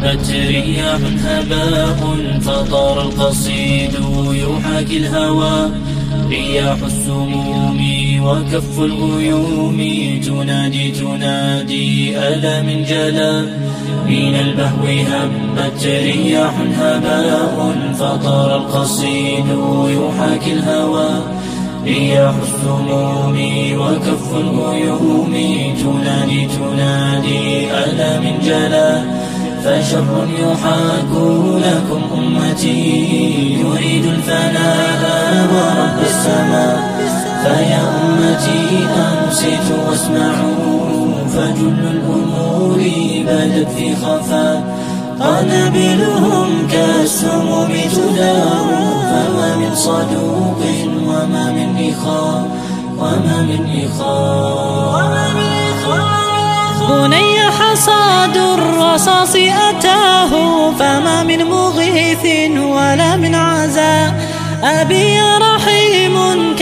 هبت رياح هباء فطار القصيد يحاكي الهوى، رياح السموم وكف الغيوم تنادي ألا من جلا. من البهو هبت رياح هباء فطار القصيد يحاكي الهوى، رياح السموم وكف الغيوم تنادي ألا من جلا. فشر يحاك لكم أمتي يريد الفناء ورب السماء. فيا أمتي أنصتوا واسمعوا، فجل الأمور بدت في خفاء، قنابلهم كالسموم تدار، فما من صدوق وما من إخاء بني حصاد الرصاص أتاه، فما من مغيث ولا من عزاء. أبي رحيم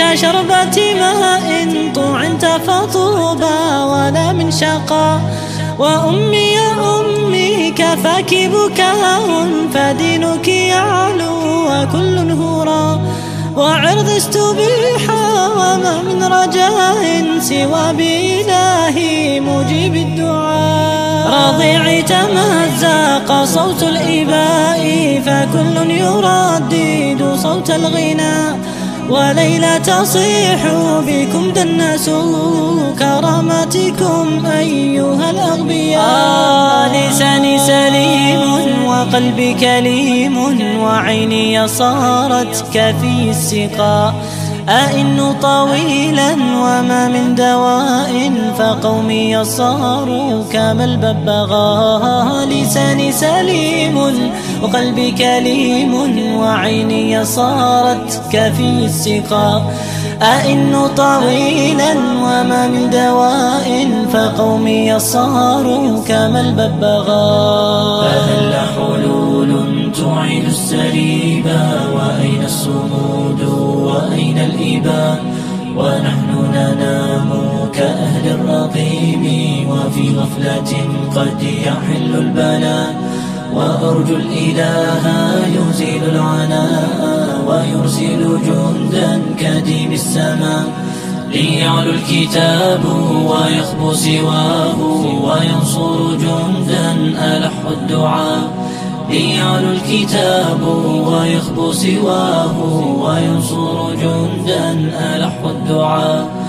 كشربة ماء طعنت فطوبى ولا من شقاء. وأمي يا أمي كفاك بكاء، فدينك يعلو وكل هراء. وعرض استبيح وما من رجاء سوى بإلهي مجيب الدعاء. رضيعي تمزق صوت الإباء، فكل يردد صوت الغناء. وليلى تصيح بكم دنسوا كرامتكم أيها الأغبياء. لساني سليم وقلبي كليم، وعيني صارت كفي السقاء. أئن طويلا وما من دواء، فقومي صاروا كما الببغاء. لساني سليم وقلبي كليم، وعيني صارت كفي السقاء. أئن طويلا وما من دواء، فقومي صاروا كما الببغاء. فهل حلول تعيد السريبا، وأين الصمود وأين الإباء؟ ونحن ننام كأهل الرقيم، وفي غفلة قد يحل البلاء. وأرجو الإله يزيل العناء، ويرسل جندا كديم السماء. ليعلو الكتاب ويخبو سواه، وينصر جندا ألح الدعاء. ليعلو الكتاب ويخبو سواه، وينصر جندا ألح الدعاء.